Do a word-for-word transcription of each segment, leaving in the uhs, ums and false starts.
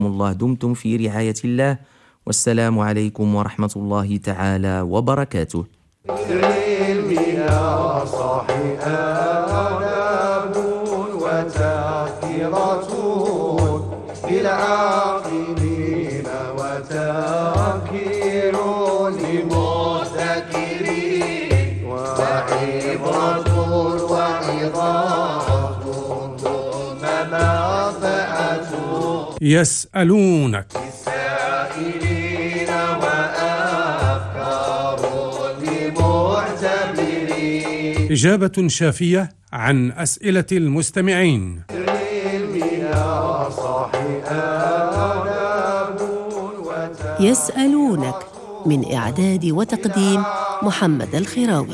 الله دمتم في رعاية الله، والسلام عليكم ورحمة الله تعالى وبركاته. العلم يا صاحي آداب وتذكرة للعاقلين وتذكير للمذكرين وعبرة وعظات ثم منفعة يسألونك للسائلين وأفكار لمعتبرين، إجابة شافية عن أسئلة المستمعين. يسألونك من إعداد وتقديم محمد الخراوي.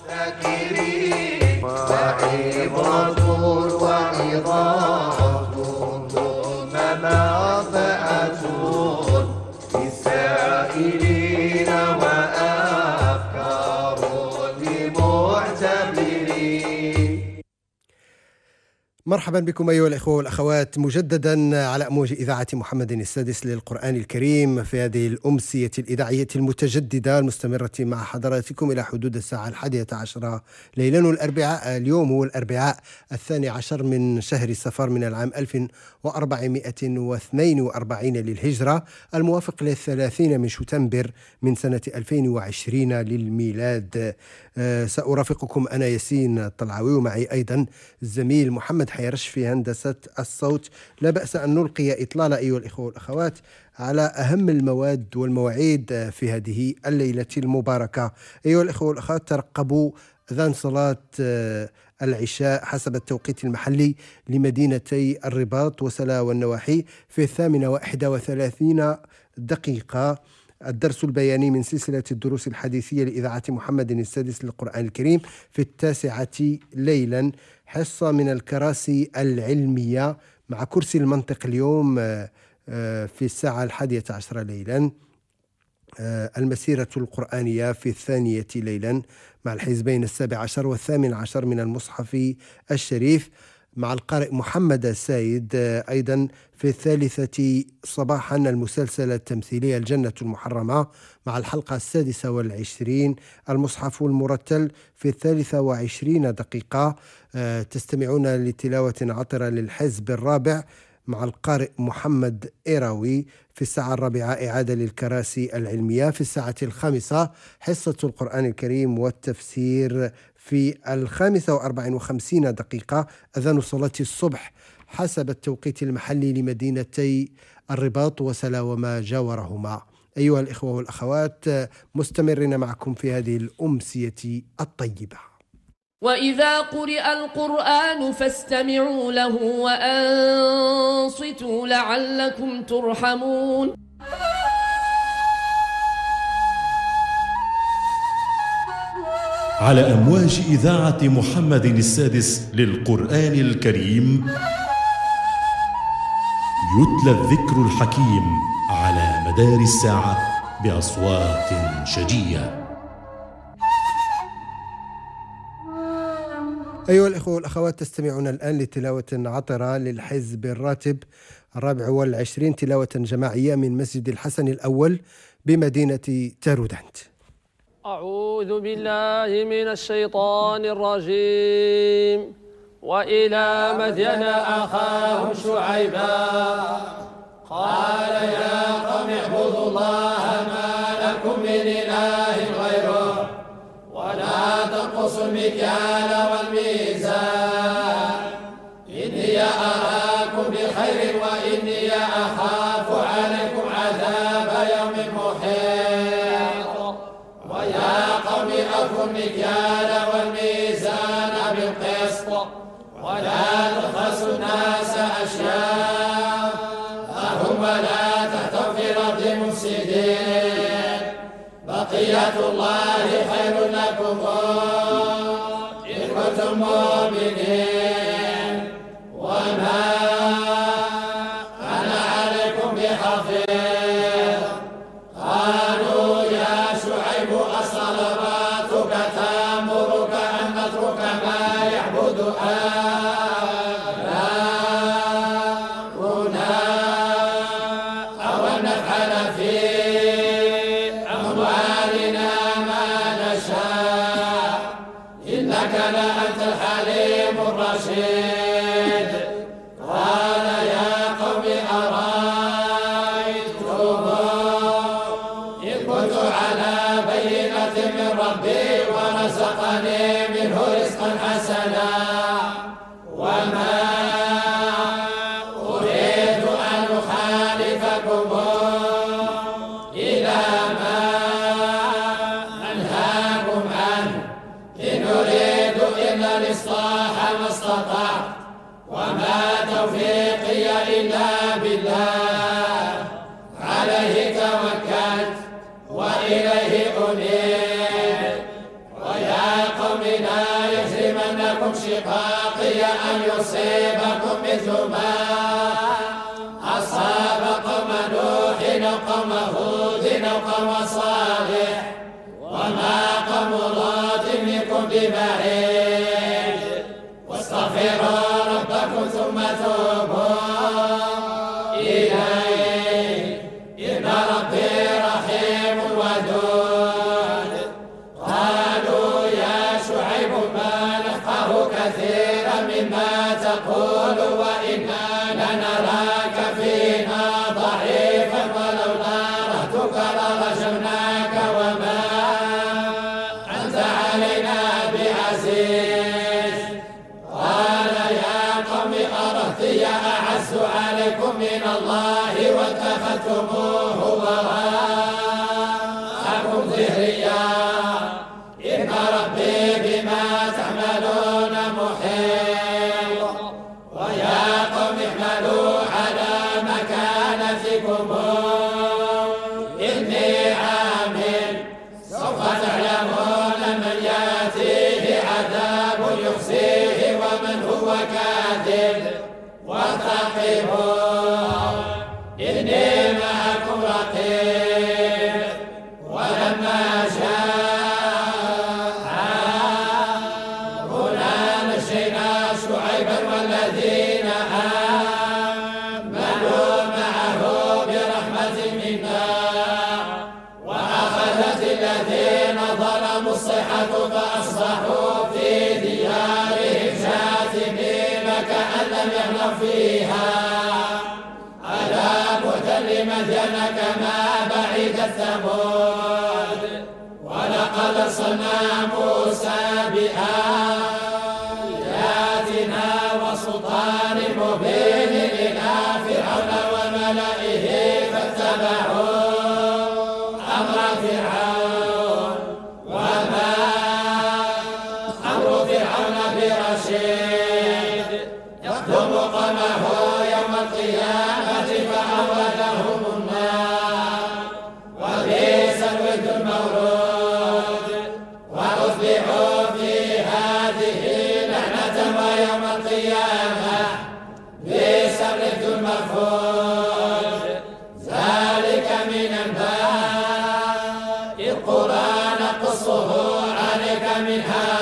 مرحبا بكم أيها الإخوة والأخوات مجددا على أمواج إذاعة محمد السادس للقرآن الكريم في هذه الأمسية الإذاعية المتجددة المستمرة مع حضراتكم إلى حدود الساعة الحادية عشرة ليلا الأربعاء. اليوم هو الأربعاء الثاني عشر من شهر صفر من العام ألف وأربعمائة واثنين وأربعين للهجرة، الموافق للثلاثين من شتنبر من سنة ألفين وعشرين للميلاد. أه سأرافقكم أنا ياسين الطلعوي، ومعي أيضا الزميل محمد حيرش في هندسة الصوت. لا بأس أن نلقي إطلالة أيها الإخوة والأخوات على أهم المواد والمواعيد في هذه الليلة المباركة. أيها الإخوة والأخوات، ترقبوا أذان صلاة العشاء حسب التوقيت المحلي لمدينتي الرباط وسلا والنواحي في الثامنة وإحدى وثلاثين دقيقة. الدرس البياني من سلسلة الدروس الحديثية لإذاعة محمد السادس للقرآن الكريم في التاسعة ليلا، حصة من الكراسي العلمية مع كرسي المنطق اليوم في الساعة الحادية عشرة ليلا. المسيرة القرآنية في الثانية ليلا مع الحزبين السابع عشر والثامن عشر من المصحف الشريف مع القارئ محمد السيد. أيضا في الثالثة صباحا المسلسل التمثيلي الجنة المحرمة مع الحلقة السادسة والعشرين، المصحف المرتل في الثالثة وعشرين دقيقة. تستمعون لتلاوة عطرة للحزب الرابع مع القارئ محمد إيراوي. في الساعة الرابعة إعادة للكراسي العلمية. في الساعة الخامسة حصة القرآن الكريم والتفسير. في الخامسة وأربع وخمسين دقيقة أذان صلاة الصبح حسب التوقيت المحلي لمدينتي الرباط وسلا وما جاورهما. أيها الإخوة والأخوات، مستمرين معكم في هذه الأمسية الطيبة. وإذا قرئ القرآن فاستمعوا له وأنصتوا لعلكم ترحمون. على أمواج إذاعة محمد السادس للقرآن الكريم يتلى الذكر الحكيم على مدار الساعة بأصوات شجية. أيها الإخوة والأخوات، تستمعون الآن لتلاوة عطرة للحزب الراتب الرابع والعشرين، تلاوة جماعية من مسجد الحسن الأول بمدينة تارودانت. أعوذ بالله من الشيطان الرجيم. وإلى مدين أخاهم شعيبا قال يا قوم اعبدوا الله ما لكم من إله غيره ولا تنقصوا المكيال والميزان إني أراكم بخير وإني أخاف عليكم عذاب يوم محيط. ويا قوم أوفوا المكيال والميزان بالقسط ولا تبخسوا الناس أشياءهم ولا تهتوا في الأرض مفسدين. بقية الله خير لكم إن كنتم مؤمنين وما أنا عليكم بحفيظ. قالوا يا شعيب أصلواتك تأمرك أن نترك ما يعبد آباؤنا شقاقي أن يصيبكم مثل ما أصاب قوم نوح أو قوم هود أو قوم صالح وما قوم لوط منكم ببعيد واستغفروا ربكم ثم توبوا إليه إن ربي رحيم ودود. قالوا يا شعيب ما نفقه كثيرا مما تقول وإنا لنراك فينا ضعيفا ولولا رهتك لرجمناك وما أنت علينا بعزيز. قال يا قوم أرهطي أعز عليكم من الله واتخذتموه وراءكم ظهريا إن ربي بما تعملون محيط. ويا قوم اعملوا على مكانتكم إني عامل سوف تعلمون من يأتيه عذاب يخزيه ومن هو كاذب وارتقبوا إني معكم رقيب. ولما جاء أمرنا نجينا شعيبا والذين آمنوا معه برحمة منا وأخذت الذين ظلموا الصيحة فأصبحوا في ديارهم جاثمين كأن لم يغنوا فيها. ألا بعدا لمدين كما بعيد ثمود. ولقد أرسلنا موسى بآياتنا وسلطان مبين إلى فرعون وملئه فاتبعوا أمر فرعون وما أمر فرعون برشيد يقدم قومه يوم القيامة فأولهم النار وبئس الود المورود. وأتبعوا في هذه لعنة ويوم القيامة بئس الرفد المرفود. ذلك من أنباء القرى نقصه عليك منها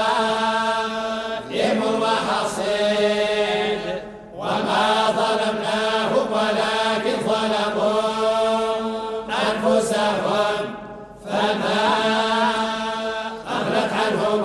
قائم وحصيد. وما ظلمناهم ولكن ظلموا أنفسهم فما أغنت عنهم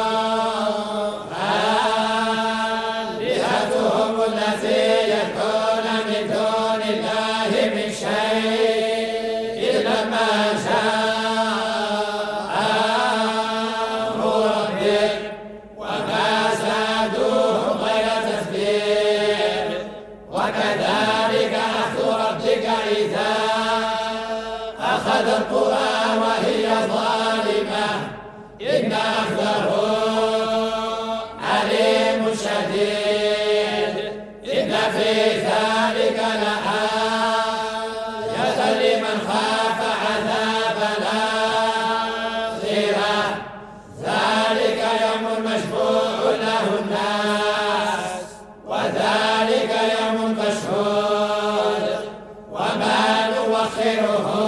آلهتهم التي يدعون من دون الله من شيء لما جاء أمر ربك وما زادوهم غير تتبير. وكذلك أخذ ربك إذا أخذ القرى وهي ظالمة إن أخذه عليم شديد. إن في ذلك لآية لمن خاف عذاب الآخرة. ذلك يوم مجموع له الناس وذلك يوم مشهود. وما نوخره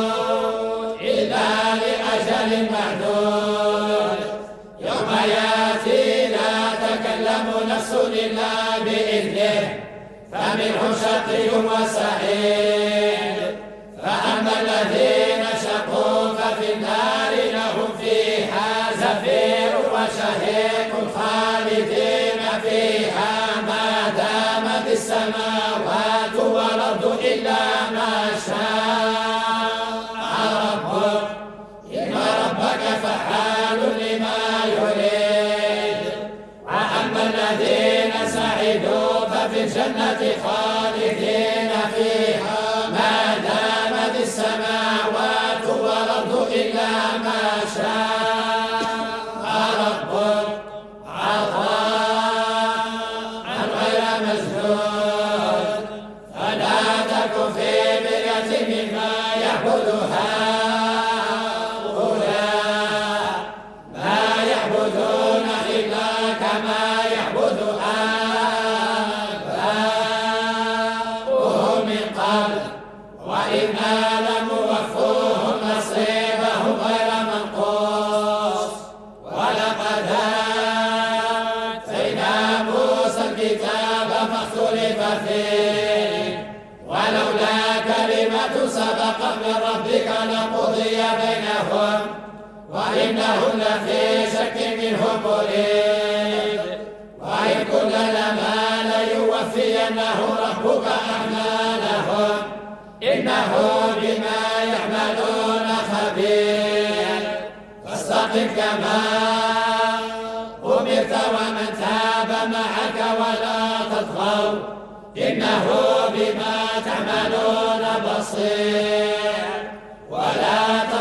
إلا لأجل معدود. يوم يأتي لا تكلم نفس إلا بإذنه فمنهم شقي وسعيد. فأما الذين شقوا ففي النار لهم فيها زفير وشهيق خالدين فيها ما دامت السماوات والأرض إلا ما شاء ربك إن ربك فعال لما يريد. وأما الذين سعدوا ففي الجنة خالدين فيها ما دامت السماوات والأرض إلا ما شاء ربك عطاء غير مسدود. فلا تك في مرية مما يعبد هؤلاء ما يعبدون إلا كما وإنا لموفوهم نصيبهم غير منقوص ولقد آتينا موسى الكتاب فاختلف فيه ولولا كلمة سبقت من ربك لقضي بينهم وإنهم لفي شك منه مريب وإن كنا لما ليوفينه ربك أعمالهم إنه بما يعملون خبير فاستقم كما أمرت ومن تاب معك ولا تطغوا إنه بما تعملون بصير ولا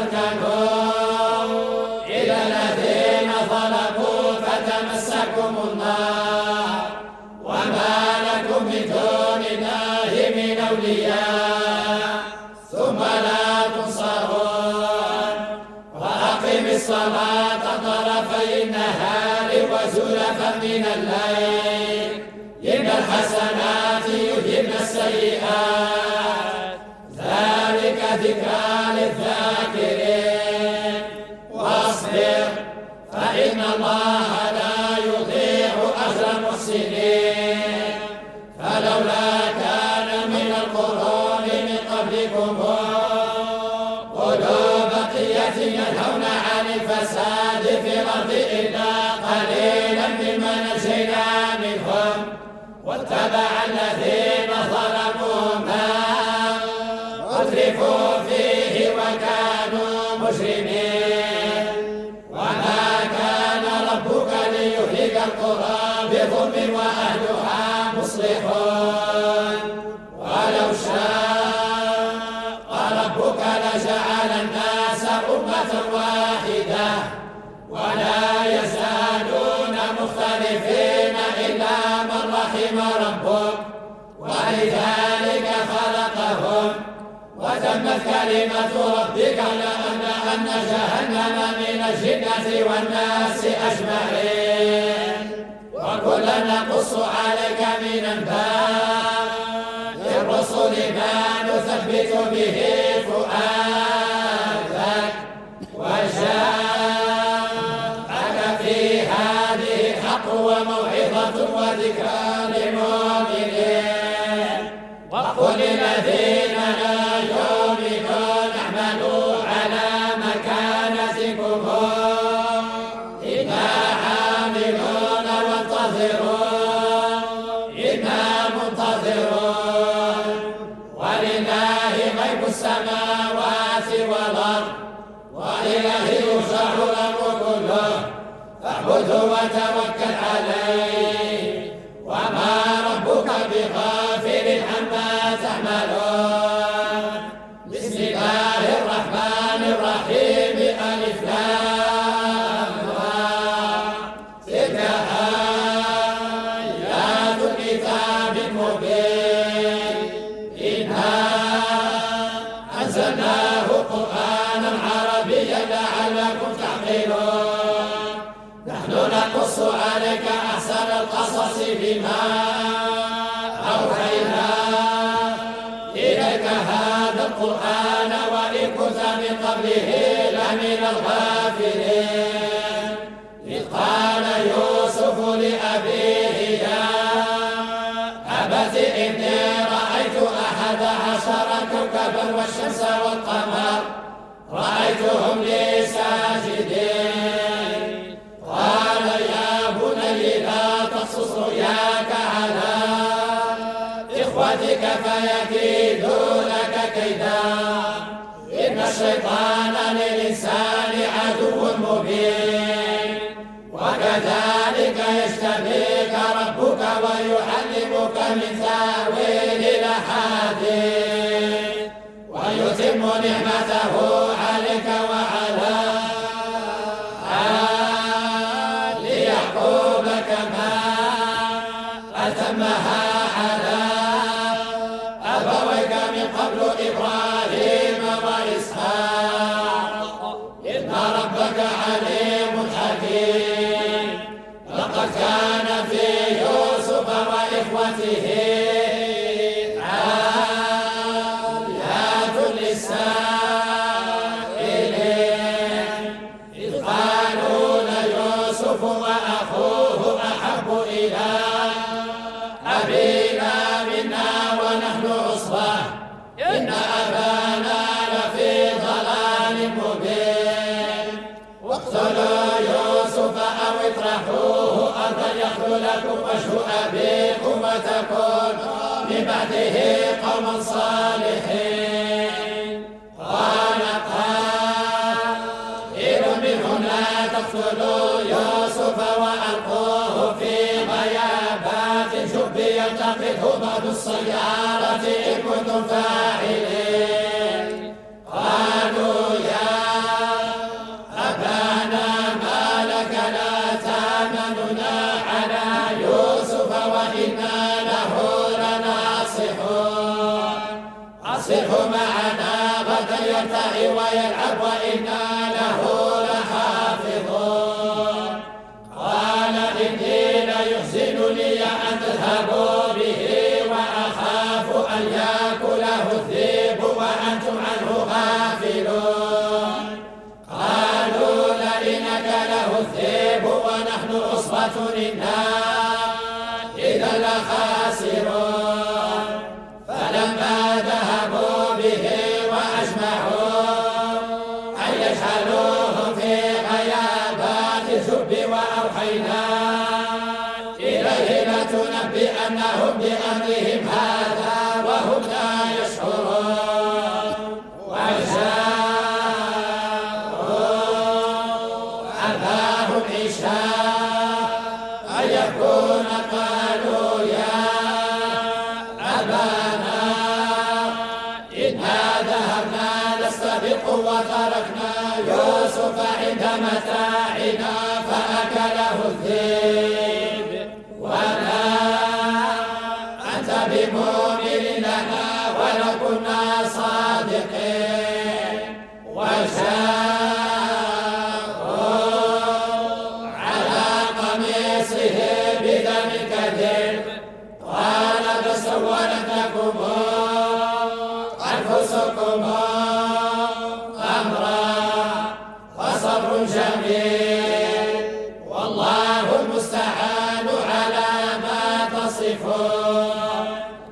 تركنوا إلى الذين ظلموا فتمسكم النار وما لكم من دون الله من أولياء ثم لا تنصرون وأقم الصلاة طرفي النهار وزلفا من الليل إن الحسنات يذهبن السيئات ذلك ذكرى للذاكرين واصبر فإن الله لا يضيع أجر المحسنين فلولا كان من القرون من قبلكم أولو بقية ينهون عن الفساد في الأرض إلا قليلا ممن نجينا منهم واتبع الذين ظلموا ما أترفوا فيه وكانوا مجرمين وما كان ربك ليهلك القرى بظلم وأهلها مصلحون ولو شاء ربك لجعل الناس أمة واحدة ولا يزالون مختلفين إلا من رحم ربك ولذلك خلقهم وتمت كلمة ربك لأملأن جهنم من الجنة والناس أجمعين وكلا نقص عليك من أنباء الرسل ما نثبت به فؤادك وجاءك في هذه الحق وموعظة وذكرى للمؤمنين وقل للذين لا يؤمنون اعملوا على مكانتكم إنا عاملون وانتظروا إنا منتظرون ولله غيب السماوات والأرض وإليه يرجع الأمر كله فاعبده وتوكل عليه وما ربك بغافل عما تعملون بسم الله الرحمن الرحيم ألف لام را تلك آيات الكتاب المبين إنا أنزلناه قرآنا عربيا لعلكم تعقلون نحن نقص عليك أحسن القصص بما أوحينا إليك هذا القرآن وإن كنت من قبله لمن الغافلين إذ قال يوسف لأبيه يا أبت إني رأيت أحد عشر كوكبا والشمس والقمر رأيتهم لي ساجدين قال يا بني لا تقصص رؤياك على إخوتك فيكيدوا لك كيدا إن الشيطان للإنسان عدو مبين وكذلك يجتبيك ربك ويعلمك من تأويل الأحاديث ويتم نعمته عليك وعلى آل يعقوب كما أتمها على أبويك من قبل إبراهيم وإسحاق إن ربك عليم حكيم لقد كان في يوسف وإخوته لكم وجه أبيكم وتكونوا من بعده قوما صالحين. قال قائل منهم لا تقتلوا يوسف وألقوه في غيابات الجب يلتقطه بعض السيارة إن كنتم فاعلين. قالوا يا أبانا ما لك لا تأمننا على يوسف وإنا له لناصحون. أرسله معنا غدا يرتع ويلعب وإنا له لحافظون. قال إني ليحزنني أن تذهبوا به وأخاف أن يأكله الذئب وأنتم عنه غافلون. قالوا لئن أكله الذئب ونحن عصبة إنا إذا لخاسرون. فلما ذهبوا به وأجمعوا أن يجعلوه في غيابات الجب وأوحينا إليه لتنبئنهم بأمرهم هذا وهم لا يشعرون. وجاءوا أباهم عشاء أن يكون قالوا يا أبانا إنا ذهبنا نستبق وتركنا يوسف عند متاعنا فأكله الذئب وما أنت بمؤمن لنا ولو كنا صادقين. وجاءوا على قميصه بدم كذب قال بل سولت لكم أنفسكم أمرا فصبر جميل والله المستعان على ما تصفون.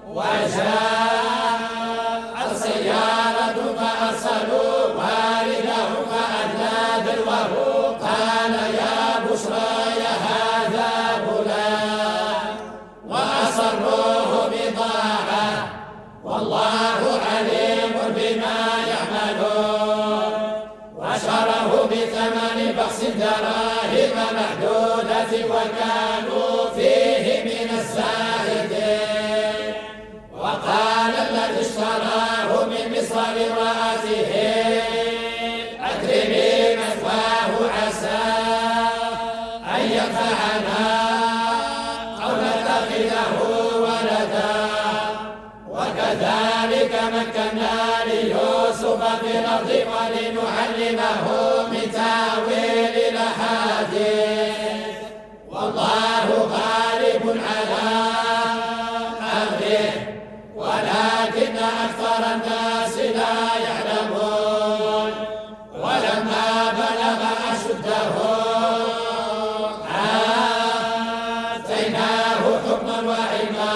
وجاءت سيارة فأرسلوا واردهم فأدلى دلوه قال يا بشرى هذا غلام وأسروه بضاعة والله عليم بما يعملون. وشروه بثمن بخس دراهم محدودة وكانوا فيه من الزاهدين. وقال الذي اشتراه من مصر لامرأته أكرمي مثواه عسى أن ينفعنا أو نتخذه ولدا. وكذلك مكنا ليوسف في الأرض ولنعلمه من تأويل الأحاديث والله غالب على أمره ولكن أكثر الناس لا يعلمون. ولما بلغ أشده آتيناه حكما وعلما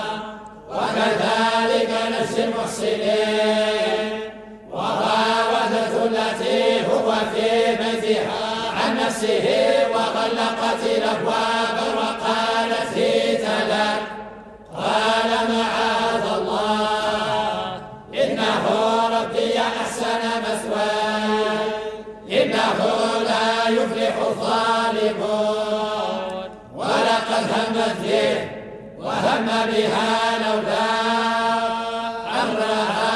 وكذلك نجزي المحسنين. وراودته التي هو في بيتها عن نفسه وغلقت الأبواب وقالت هيت لك. قال معاذ الله إنه ربي أحسن مثواي إنه لا يفلح الظالمون. ولقد همت به وهم بها لولا أن رأى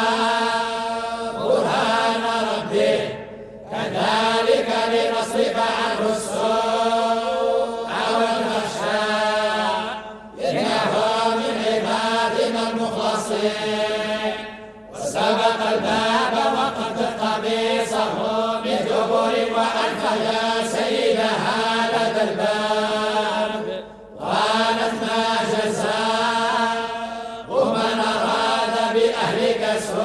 برهان ربه كذلك لنصرف عنه السوء والفحشاء إنه من عبادنا المخلصين. وسبق الباب وقدت قميصه من دبر وألف يا سيدها لدى الباب. قالت ما جزاء ومن أراد بأهلك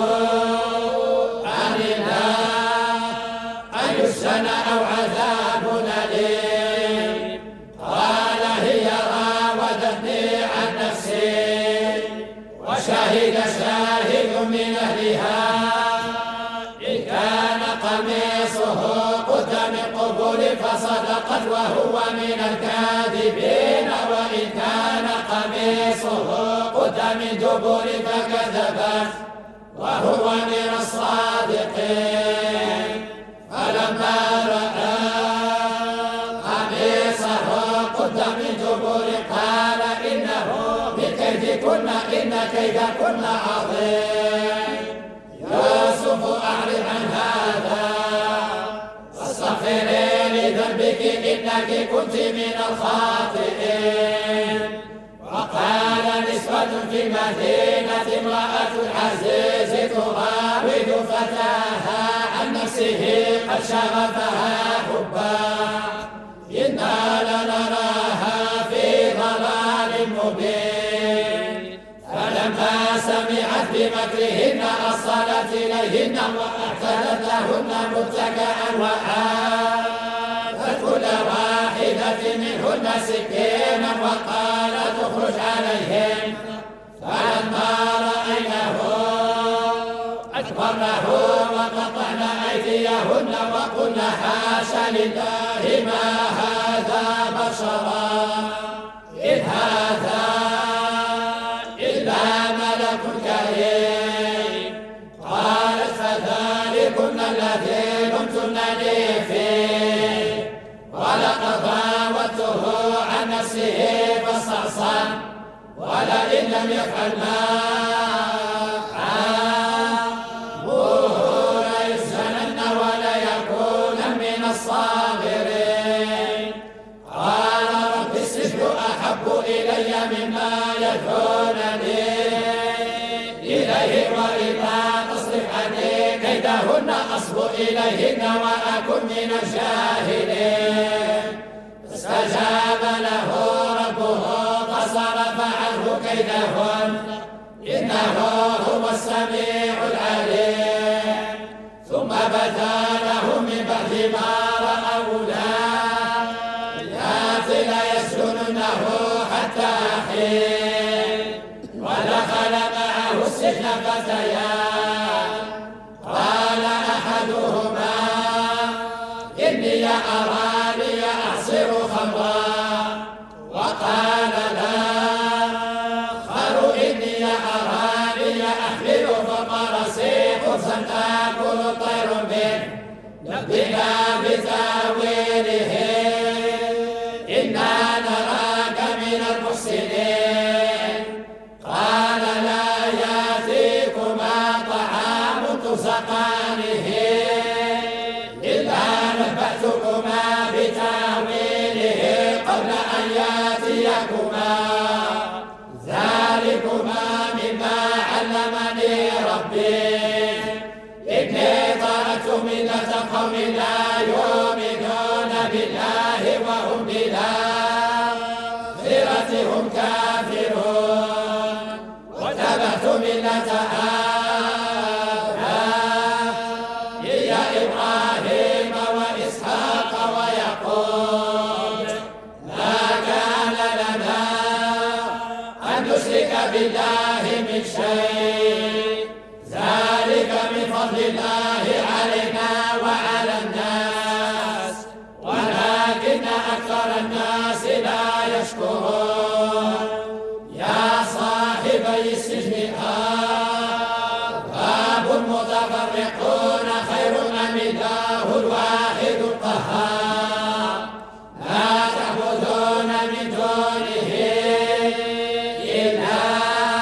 سوءا إلا أن يسجن أو عذاب أليم. قال هي راودتني عن نفسي وشهد شاهد من أهلها إن كان قميصه قد من قبل فصدقت وهو من الكاذبين وإن من دبر فكذبت وهو من الصادقين. فلما رأى قميصه قد من دبر قال إنه من كيدكن إن كيدكن عظيم. يوسف أعرض عن هذا واستغفري لذنبك إنك كنت من الخاطئين. وقال نسوة في المدينة امرأة العزيز تراود فتاها عن نفسه قد شغفها حبا إنا لنراها في ضلال مبين. فلما سمعت بمكرهن أرسلت إليهن وأعتدت لهن متكئا وآتت كل واحدة منهن سكينا وقالت اخرج عليهن. فلما رأينه أكبرنه وقطعن أيديهن وقلن حاش لله ما هذا بشرا إن هذا إلا ملك كريم. قالت فذلكن الذي لمتنني فيه ولقد راودته عن نفسه فاستعصم ولئن لم يفعل ما آمره ليسجنن وليكون من الصاغرين. قال رب السجن أحب إلي مما يدعونني إليه وإلا تصرف عني كيدهن أصب إليهن وأكن من الجاهلين. فاستجاب له ربه فصرف عنه كيدهن إنه هو السميع العليم. ثم بدا لهم من بعد ما رأوا الآيات ليسجننه حتى حين. ودخل معه السجن فتيان قال أحدهما إني أراني أعصر خمرا وقال الآخر إني أراني أحمل فوق رأسي خبزا تأكل الطير منه نبئنا بتأويله إنا نراك من المحسنين. قال لا يأتيكما طعام ترزقانه إلا نبأتكما بتأويله قبل أن يأتيكما ذلكما مما علمني ربي إني تركت ملة قوم لا يؤمنون بالله وهم بالآخرة هم كافرون. واتبعت ملة آبائي إبراهيم وإسحاق ويعقوب ما كان لنا أن نشرك بالله من شيء ذلك من فضل الله علينا وعلى الناس ولكن أكثر الناس لا يشكرون. يا صاحبي السجن أرباب متفرقون خير أم الله الواحد القهار لا تعبدون من دونه إلا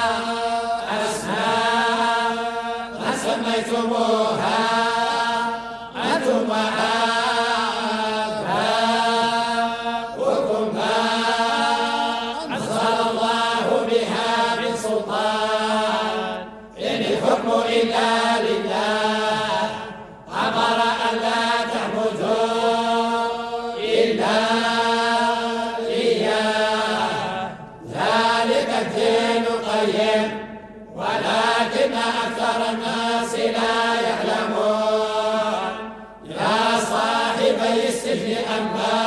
أسماء سميتموها أنتم وآباؤكم ما أنزل الله بها من سلطان إن الحكم إلا لله أمر أن لا تعبدوا إلا إياه ذلك الدين القيم ولكن أكثر الناس لا يعلمون. يا صاحبي السجن أما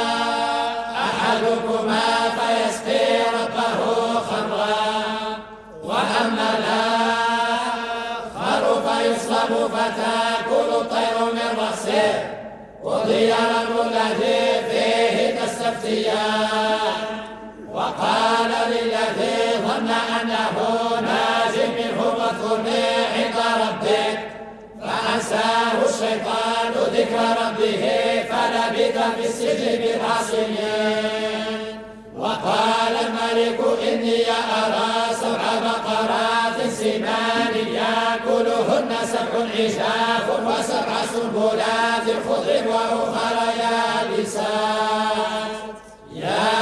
أحدكما فيسقي ربه خمرا وأما الآخر فيصلب فتأكل الطير من رأسه قضي الأمر الذي فيه تستفتيان. وقال للذي ظن أنه فأنساه الشيطان ذكر ربه فلبث في السجن بضع سنين. وقال الملك إني أرى سبع بقرات سمان يأكلهن سبع عجاف وسبع سنبلات خضر وأخر يابسات. يا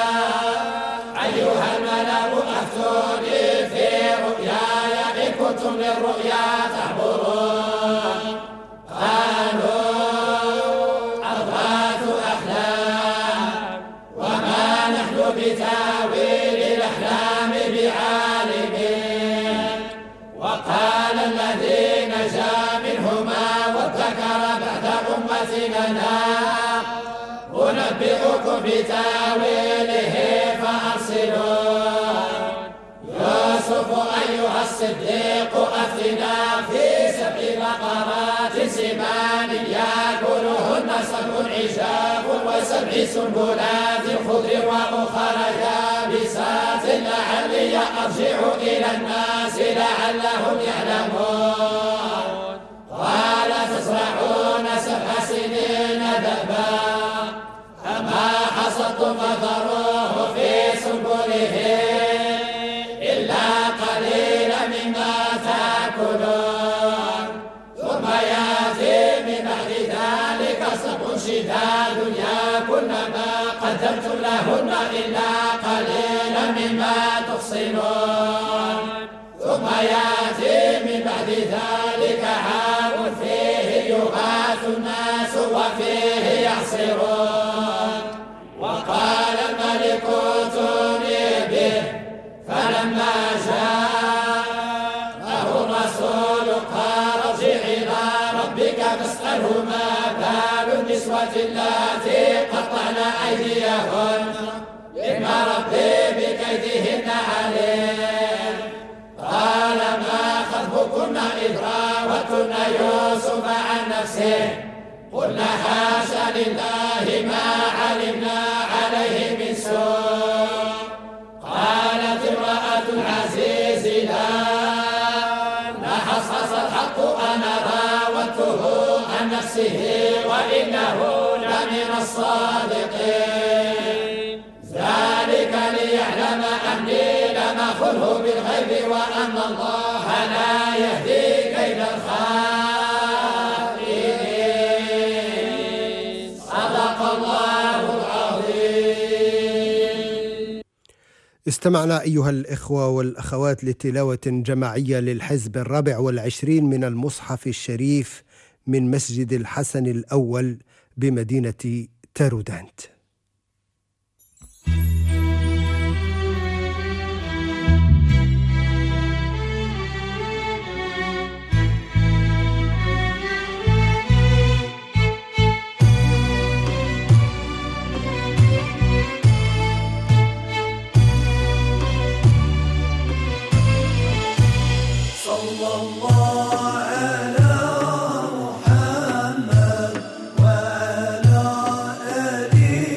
أيها الملأ أفتوني في رؤياي إن كنتم للرؤيا تعبرون. قالوا أضغاث أحلام وما نحن بتاويل الأحلام بعالمين. وقال الذي نجا منهما وادكر بعد أمة لنا أنبئكم بتاويله فأرسلون. يوسف أيها الصديق أفتنا في سبع بقرات سمان يأكلهن سبع عجاف وسبع سنبلات خضر وأخر يابسات لعلي أرجع إلى الناس لعلهم يعلمون. قال تزرعون سبع سنين دأبا فما حصدتم فذروه في سنبله إلا قليلا مما تأكلون. ثم يأتي من بعد ذلك سبع شداد يأكلن ما قدمتم لهن إلا قليلا مما تحصنون. ثم يأتي من بعد ذلك عام فيه يغاث الناس وفيه يعصرون. وقال الملك ائتوني به فلما جاءه الرسول قال ارجع إلى ربك فاسأله ما بال النسوة اللاتي قطعن أيديهن إن ربي بكيدهن عليم. قال ما خطبكن إذ راوتن يوسف عن نفسه قلنا حاشا لله ما علمنا عليه من سوء. قالت امرأة العزيز لا حصحص الحق أنا راودته عن نفسه وإنه لمن الصادقين. ذلك ليعلم أني لم أخنه بالغيب وأن الله لا يهدي كيد الخائنين. صدق الله العظيم. استمعنا أيها الإخوة والأخوات لتلاوة جماعية للحزب الرابع والعشرين من المصحف الشريف من مسجد الحسن الأول بمدينة تارودانت. وعلى آله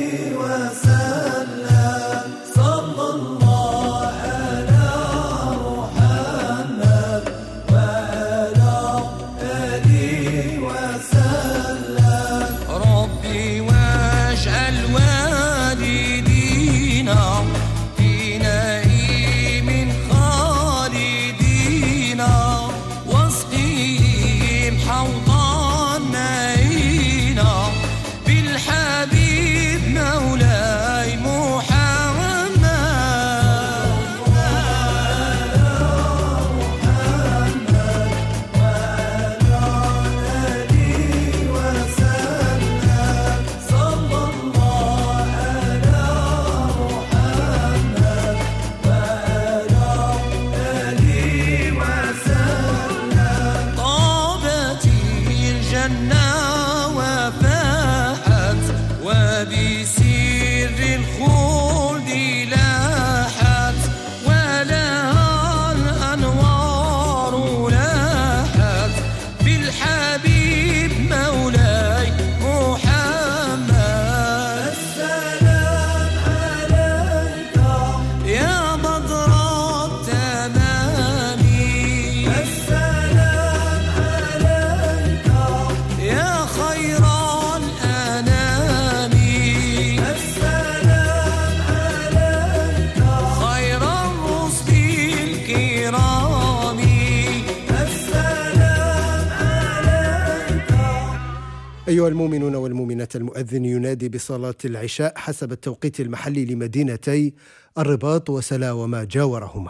أيها المؤمنون والمؤمنات، المؤذن ينادي بصلاة العشاء حسب التوقيت المحلي لمدينتي الرباط وسلا وما جاورهما.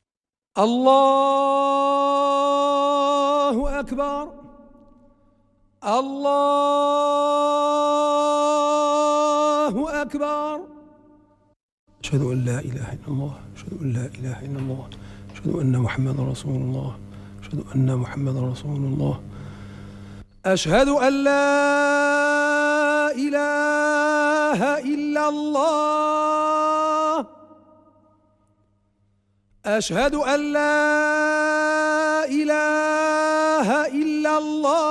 الله أكبر، الله أكبر. أشهد أن لا إله إلا الله، أشهد أن لا إله إلا الله، أشهد أن محمد رسول الله، أشهد أن محمد رسول الله. أشهد أن لا إله إلا الله، أشهد أن لا إله إلا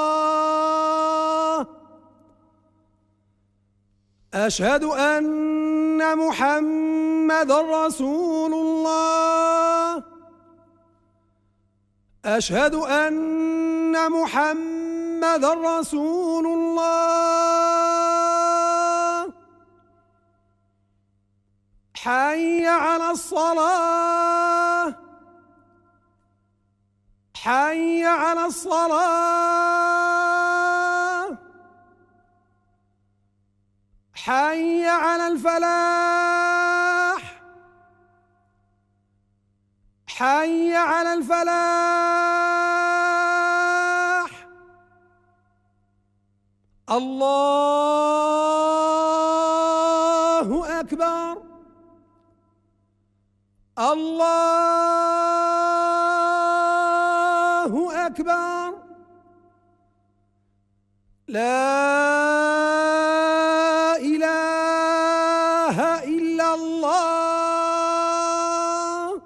الله، أشهد أن محمد رسول الله، أشهد أن محمد رسول الله. حي على الصلاة، حي على الصلاة، حي على الفلاح، حي على الفلاح. الله أكبر، الله أكبر. لا إله إلا الله.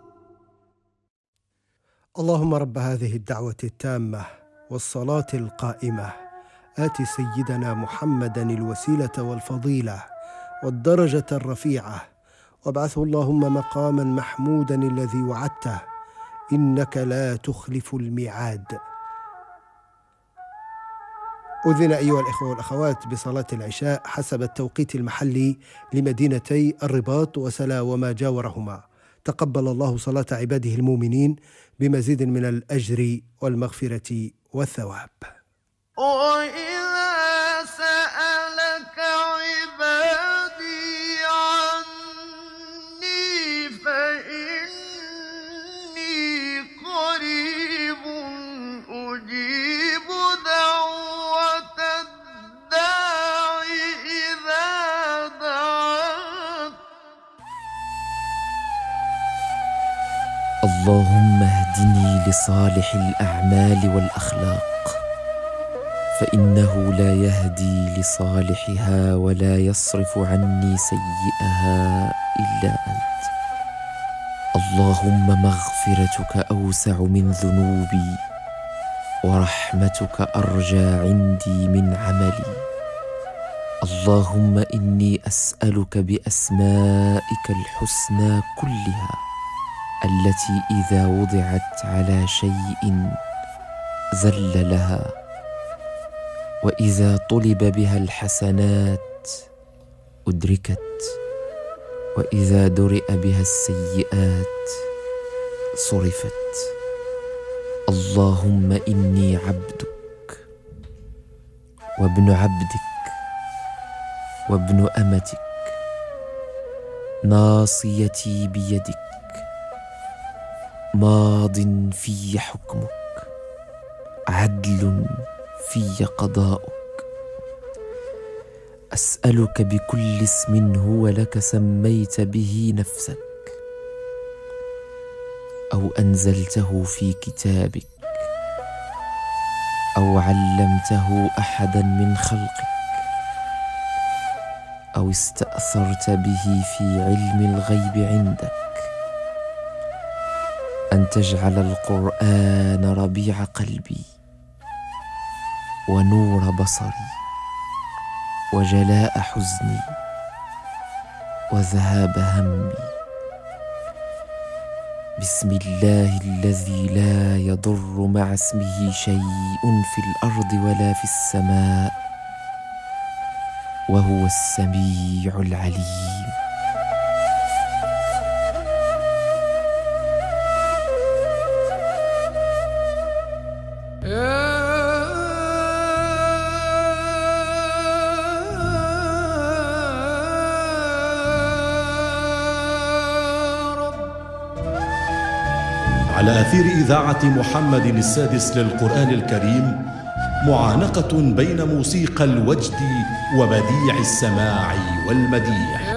اللهم رب هذه الدعوة التامة والصلاة القائمة، آت سيدنا محمدا الوسيلة والفضيلة والدرجة الرفيعة، وابعثه اللهم مقاما محمودا الذي وعدته، إنك لا تخلف الميعاد. أذن أيها الإخوة والأخوات بصلاة العشاء حسب التوقيت المحلي لمدينتي الرباط وسلا وما جاورهما. تقبل الله صلاة عباده المؤمنين بمزيد من الأجر والمغفرة والثواب. وإذا سألك عبادي عني فإني قريب أجيب دعوة الداع إذا دعان. اللهم اهدني لصالح الأعمال والأخلاق، فإنه لا يهدي لصالحها ولا يصرف عني سيئها إلا أنت. اللهم مغفرتك أوسع من ذنوبي، ورحمتك أرجى عندي من عملي. اللهم إني أسألك بأسمائك الحسنى كلها التي إذا وضعت على شيء ذل لها، وإذا طلب بها الحسنات أدركت، وإذا درئ بها السيئات صرفت. اللهم إني عبدك وابن عبدك وابن أمتك، ناصيتي بيدك، ماض في حكمك، عدل في قضاؤك. أسألك بكل اسم هو لك سميت به نفسك، أو أنزلته في كتابك، أو علمته أحدا من خلقك، أو استأثرت به في علم الغيب عندك، أن تجعل القرآن ربيع قلبي ونور بصري وجلاء حزني وذهاب همي. بسم الله الذي لا يضر مع اسمه شيء في الأرض ولا في السماء، وهو السميع العليم. على أثير إذاعة محمد السادس للقرآن الكريم معانقة بين موسيقى الوجد وبديع السماع والمديح.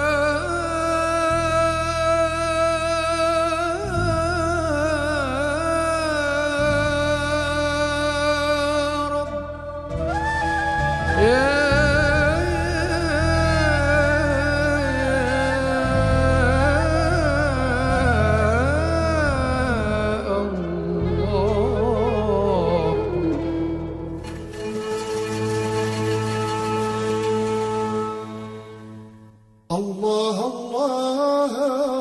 الله الله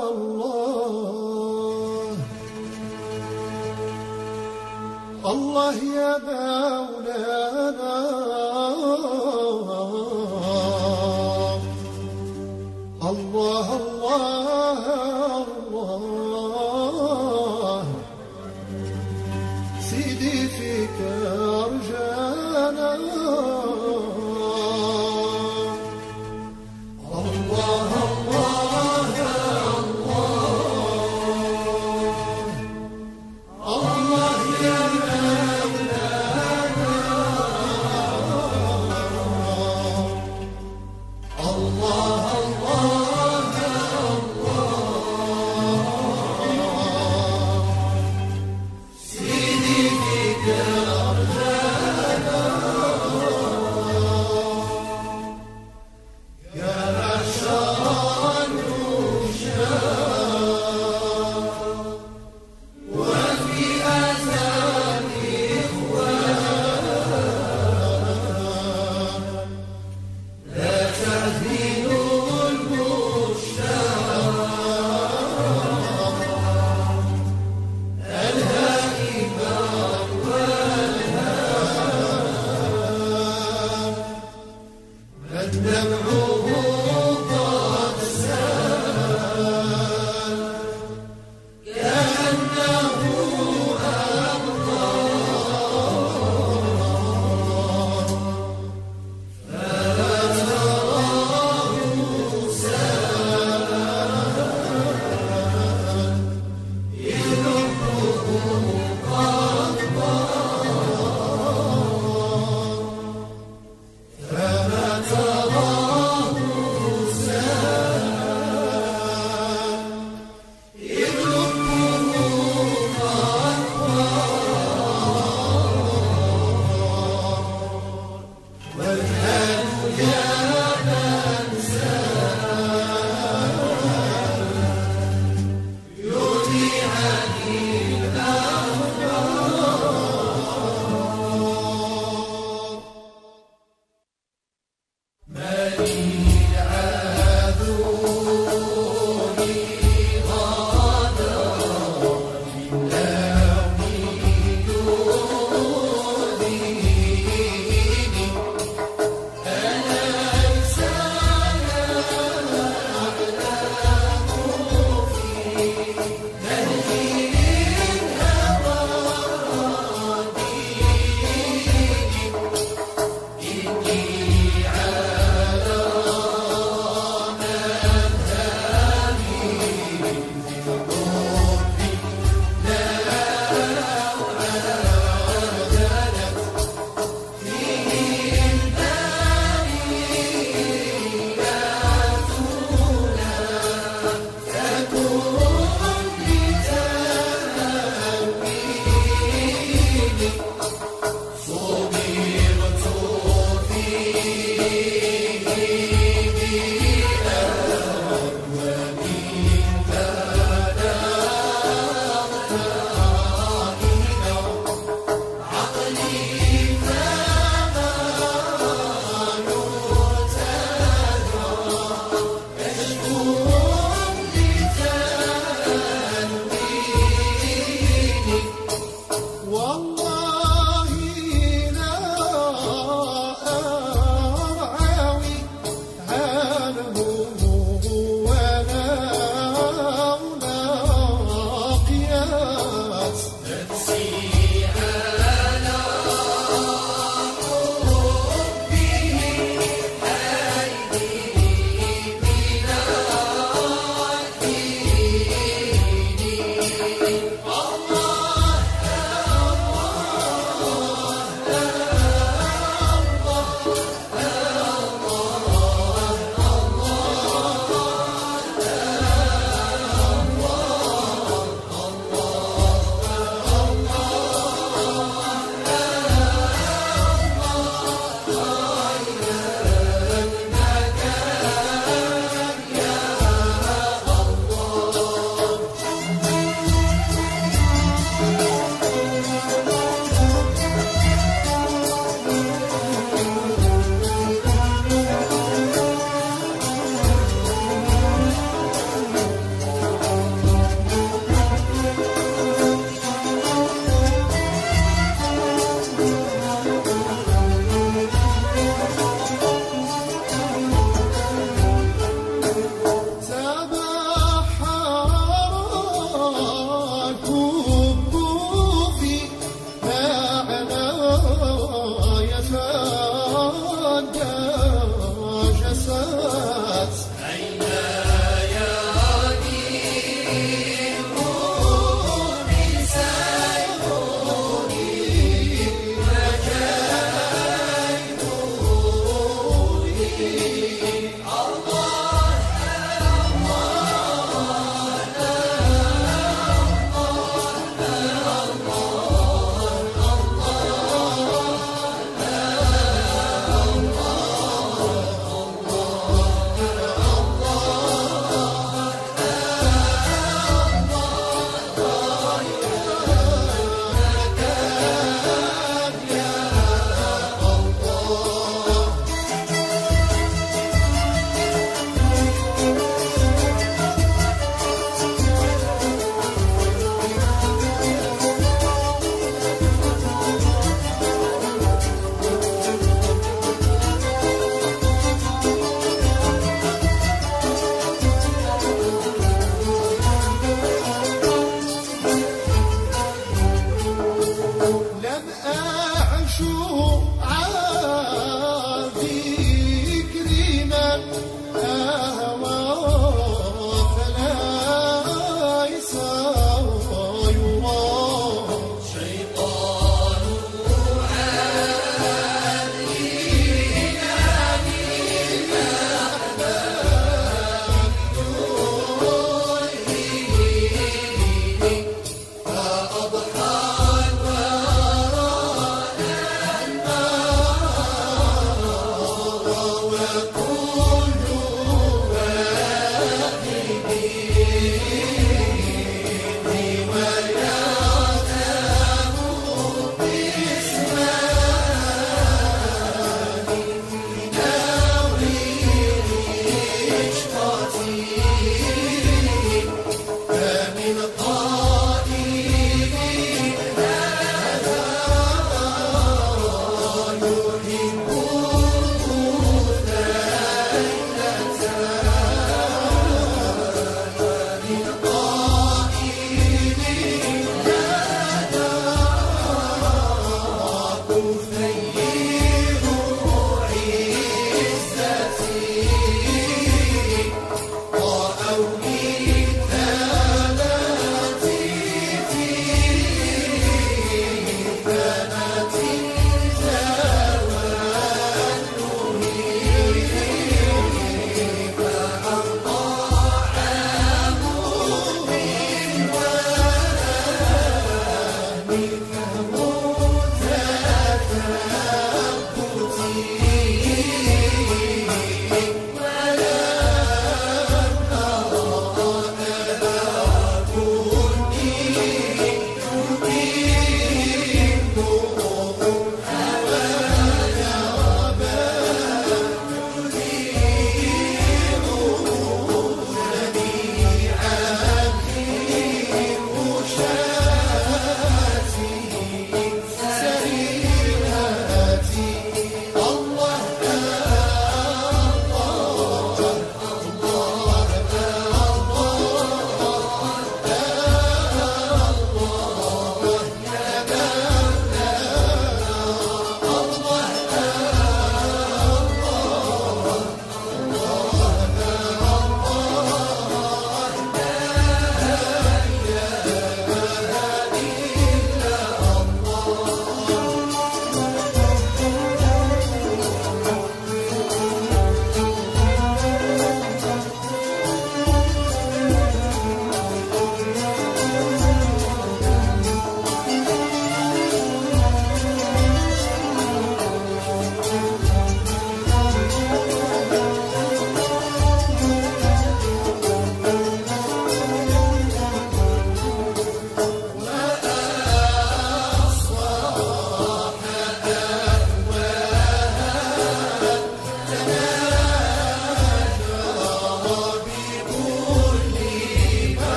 الله الله يا مولانا الله الله الله سيدي فيك رجانا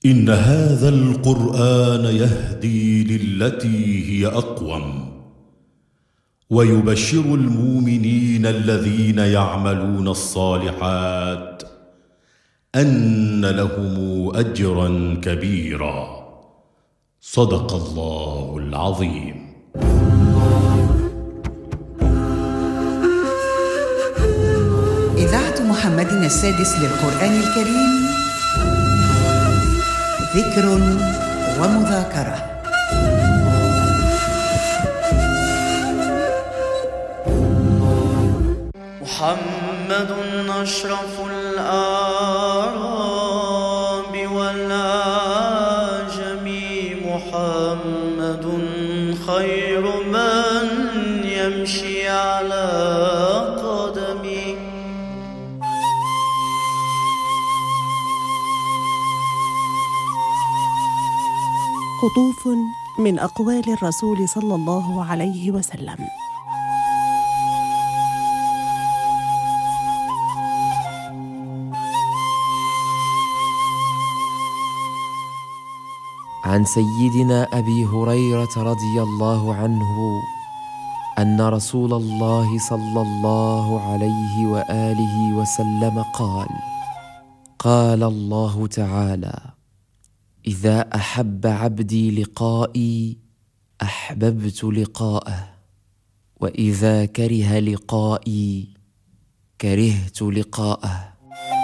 إن هذا القرآن يهدي للتي هي أقوم ويبشر المؤمنين الذين يعملون الصالحات أن لهم أجرا كبيرا. صدق الله العظيم. إذاعة محمد السادس للقرآن الكريم، ذكر ومذاكرة. محمد أشرف الأعراب والعجم، محمد خير من يمشي على قدمه. قطوف من أقوال الرسول صلى الله عليه وسلم. عن سيدنا أبي هريرة رضي الله عنه أن رسول الله صلى الله عليه وآله وسلم قال: قال الله تعالى: إذا أحب عبدي لقائي أحببت لقاءه، وإذا كره لقائي كرهت لقاءه.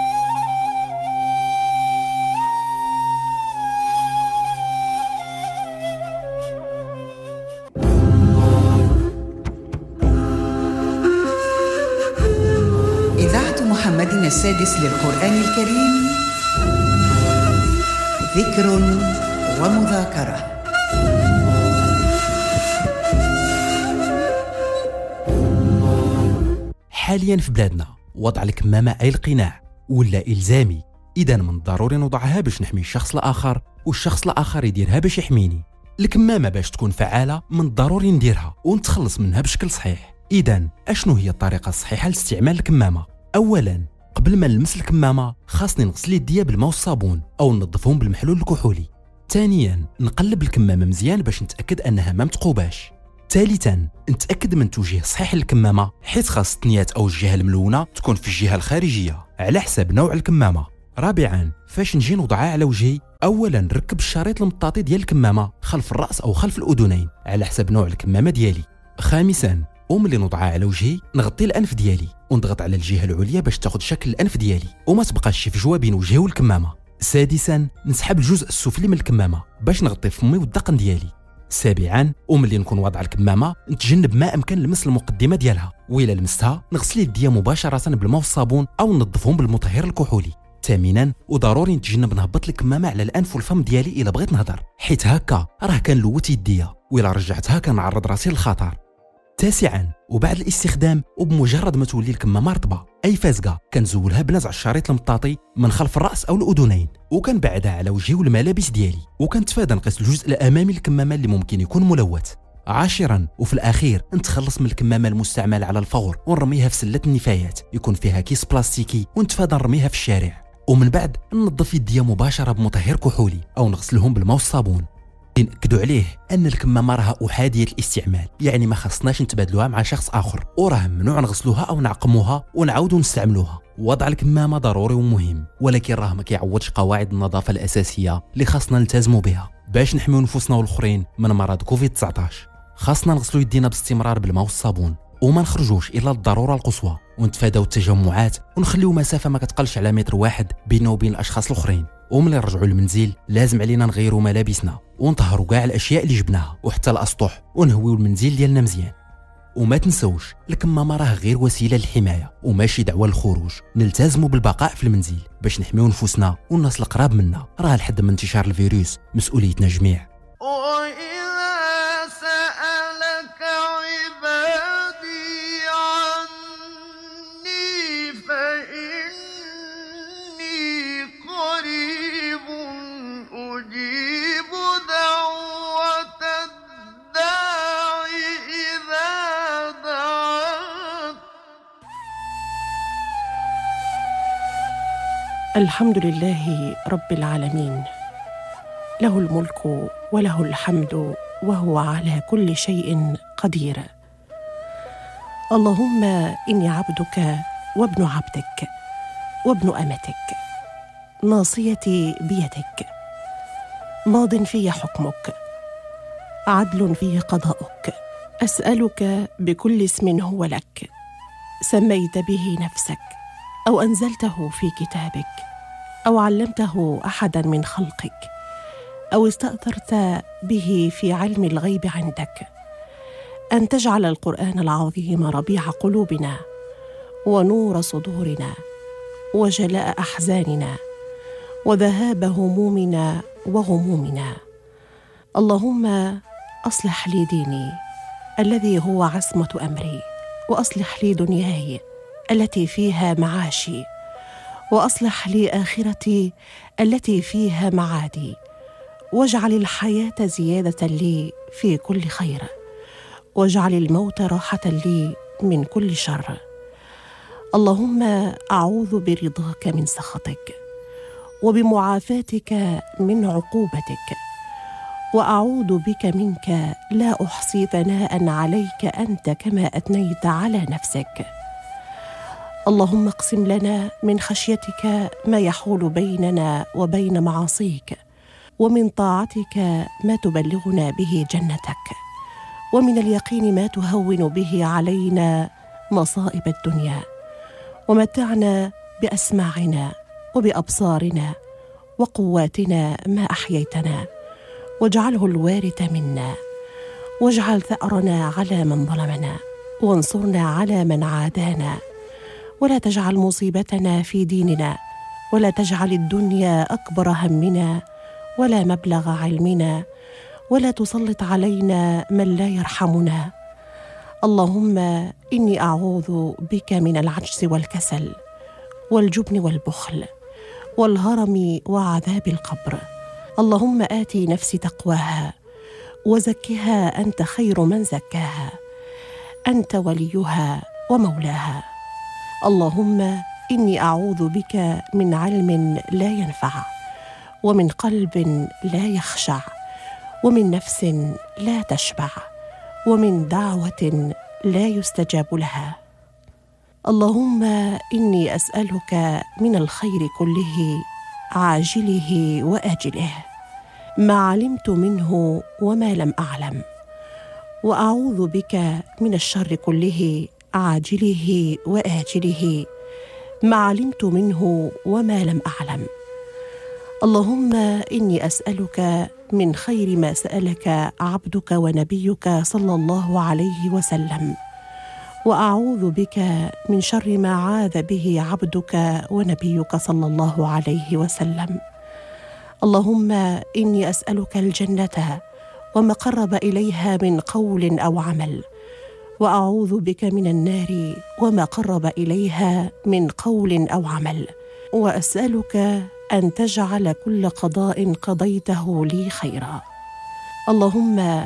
إذاعة محمد السادس للقرآن الكريم، ذكر ومذاكرة. حاليا في بلادنا وضع الكمامة أي القناع ولا إلزامي، إذا من الضروري نوضعها باش نحمي الشخص الآخر والشخص الآخر يديرها باش يحميني. الكمامة باش تكون فعالة من الضروري نديرها ونتخلص منها بشكل صحيح. إذا أشنو هي الطريقة الصحيحة لاستعمال الكمامة؟ أولا، قبل ما نلمس الكمامة خاصني نغسل يديا بالماء والصابون أو ننظفهم بالمحلول الكحولي. ثانيا، نقلب الكمامة مزيان باش نتأكد أنها ما متقوباش. ثالثا، نتأكد من توجيه صحيح للكمامة، حيث خاص الثنيات أو الجهة الملونة تكون في الجهة الخارجية على حسب نوع الكمامة. رابعا، فاش نجي نوضعها على وجهي، أولا نركب الشريط المطاطي ديال الكمامة خلف الرأس أو خلف الأذنين على حسب نوع الكمامة ديالي. خامسا، وملي نوضعها على وجهي نغطي الأنف ديالي ونضغط على الجهة العليا باش تاخد شكل الأنف ديالي وما تبقاش شي فجوة بين وجهي والكمامة. سادسا، نسحب الجزء السفلي من الكمامة باش نغطي فمي والدقن ديالي. سابعا، وملي نكون واضع الكمامة نتجنب ما أمكن لمس المقدمة ديالها، وإلا لمستها نغسل يديا مباشرة بالماء والصابون أو ننظفهم بالمطهر الكحولي. ثامنا، وضروري نتجنب نهبط الكمامة على الأنف والفم ديالي إلا بغيت نهضر، حيت هكا راه كنلوث يديا وإلا رجعتها كنعرض راسي للخطر. تاسعا، وبعد الاستخدام وبمجرد ما تولي الكمامة رطبة أي فازقة كنزولها بنزع الشريط المطاطي من خلف الرأس أو الأذنين وكنبعدها على وجهي والملابس ديالي، وكنتفادى نقيس الجزء الأمامي للكمامة اللي ممكن يكون ملوث. عاشرا، وفي الأخير، نتخلص من الكمامة المستعملة على الفور ونرميها في سلة النفايات يكون فيها كيس بلاستيكي ونتفادى نرميها في الشارع. ومن بعد ننظف يديا مباشرة بمطهر كحولي أو نغسلهم بالماء والصابون. نأكدوا عليه أن الكمامة راها أحادية الاستعمال، يعني ما خصناش نتبادلوها مع شخص آخر، وراه ممنوع نغسلوها أو نعقموها ونعاودوا نستعملوها. وضع الكمامة ضروري ومهم، ولكن راه ما كيعوضش قواعد النظافة الأساسية اللي خاصنا نلتزموا بها باش نحميو نفوسنا والآخرين من مرض كوفيد تسعطاش. خاصنا نغسلوا يدينا باستمرار بالماء والصابون وما نخرجوش إلا للضرورة القصوى، ونتفاداو التجمعات ونخليو مسافة ما كتقلش على متر واحد بيننا وبين الأشخاص الآخرين. وملي نرجعوا للمنزل لازم علينا نغيروا ملابسنا ونطهروا كاع الاشياء اللي جبناها وحتى الاسطح ونهويو المنزل ديالنا مزيان. وما تنسوش الكمامه راه غير وسيله للحمايه وماشي دعوه للخروج، نلتزموا بالبقاء في المنزل باش نحميو نفوسنا والناس القراب منا، راه لحد من انتشار الفيروس مسؤوليتنا جميع. الحمد لله رب العالمين، له الملك وله الحمد وهو على كل شيء قدير. اللهم إني عبدك وابن عبدك وابن أمتك، ناصيتي بيدك، ماض في حكمك، عدل في قضاؤك. أسألك بكل اسم هو لك، سميت به نفسك أو أنزلته في كتابك أو علمته أحدا من خلقك أو استأثرت به في علم الغيب عندك، أن تجعل القرآن العظيم ربيع قلوبنا ونور صدورنا وجلاء أحزاننا وذهاب همومنا وغمومنا. اللهم أصلح لي ديني الذي هو عصمة أمري، وأصلح لي دنياي التي فيها معاشي، وأصلح لي آخرتي التي فيها معادي، واجعل الحياة زيادة لي في كل خير، واجعل الموت راحة لي من كل شر. اللهم أعوذ برضاك من سخطك وبمعافاتك من عقوبتك، وأعوذ بك منك لا أحصي ثناء عليك أنت كما أثنيت على نفسك. اللهم اقسم لنا من خشيتك ما يحول بيننا وبين معاصيك، ومن طاعتك ما تبلغنا به جنتك، ومن اليقين ما تهون به علينا مصائب الدنيا، ومتعنا بأسماعنا وبأبصارنا وقواتنا ما أحييتنا، واجعله الوارث منا، واجعل ثأرنا على من ظلمنا، وانصرنا على من عادانا، ولا تجعل مصيبتنا في ديننا، ولا تجعل الدنيا أكبر همنا ولا مبلغ علمنا، ولا تسلط علينا من لا يرحمنا. اللهم إني أعوذ بك من العجز والكسل والجبن والبخل والهرم وعذاب القبر. اللهم آتي نفسي تقواها وزكها أنت خير من زكاها، أنت وليها ومولاها. اللهم إني أعوذ بك من علم لا ينفع، ومن قلب لا يخشع، ومن نفس لا تشبع، ومن دعوة لا يستجاب لها. اللهم إني أسألك من الخير كله عاجله وآجله، ما علمت منه وما لم أعلم، وأعوذ بك من الشر كله عاجله وآجله، ما علمت منه وما لم أعلم. اللهم إني أسألك من خير ما سألك عبدك ونبيك صلى الله عليه وسلم، وأعوذ بك من شر ما عاذ به عبدك ونبيك صلى الله عليه وسلم. اللهم إني أسألك الجنة وما قرب إليها من قول أو عمل، وأعوذ بك من النار وما قرب إليها من قول أو عمل، وأسألك أن تجعل كل قضاء قضيته لي خيرا. اللهم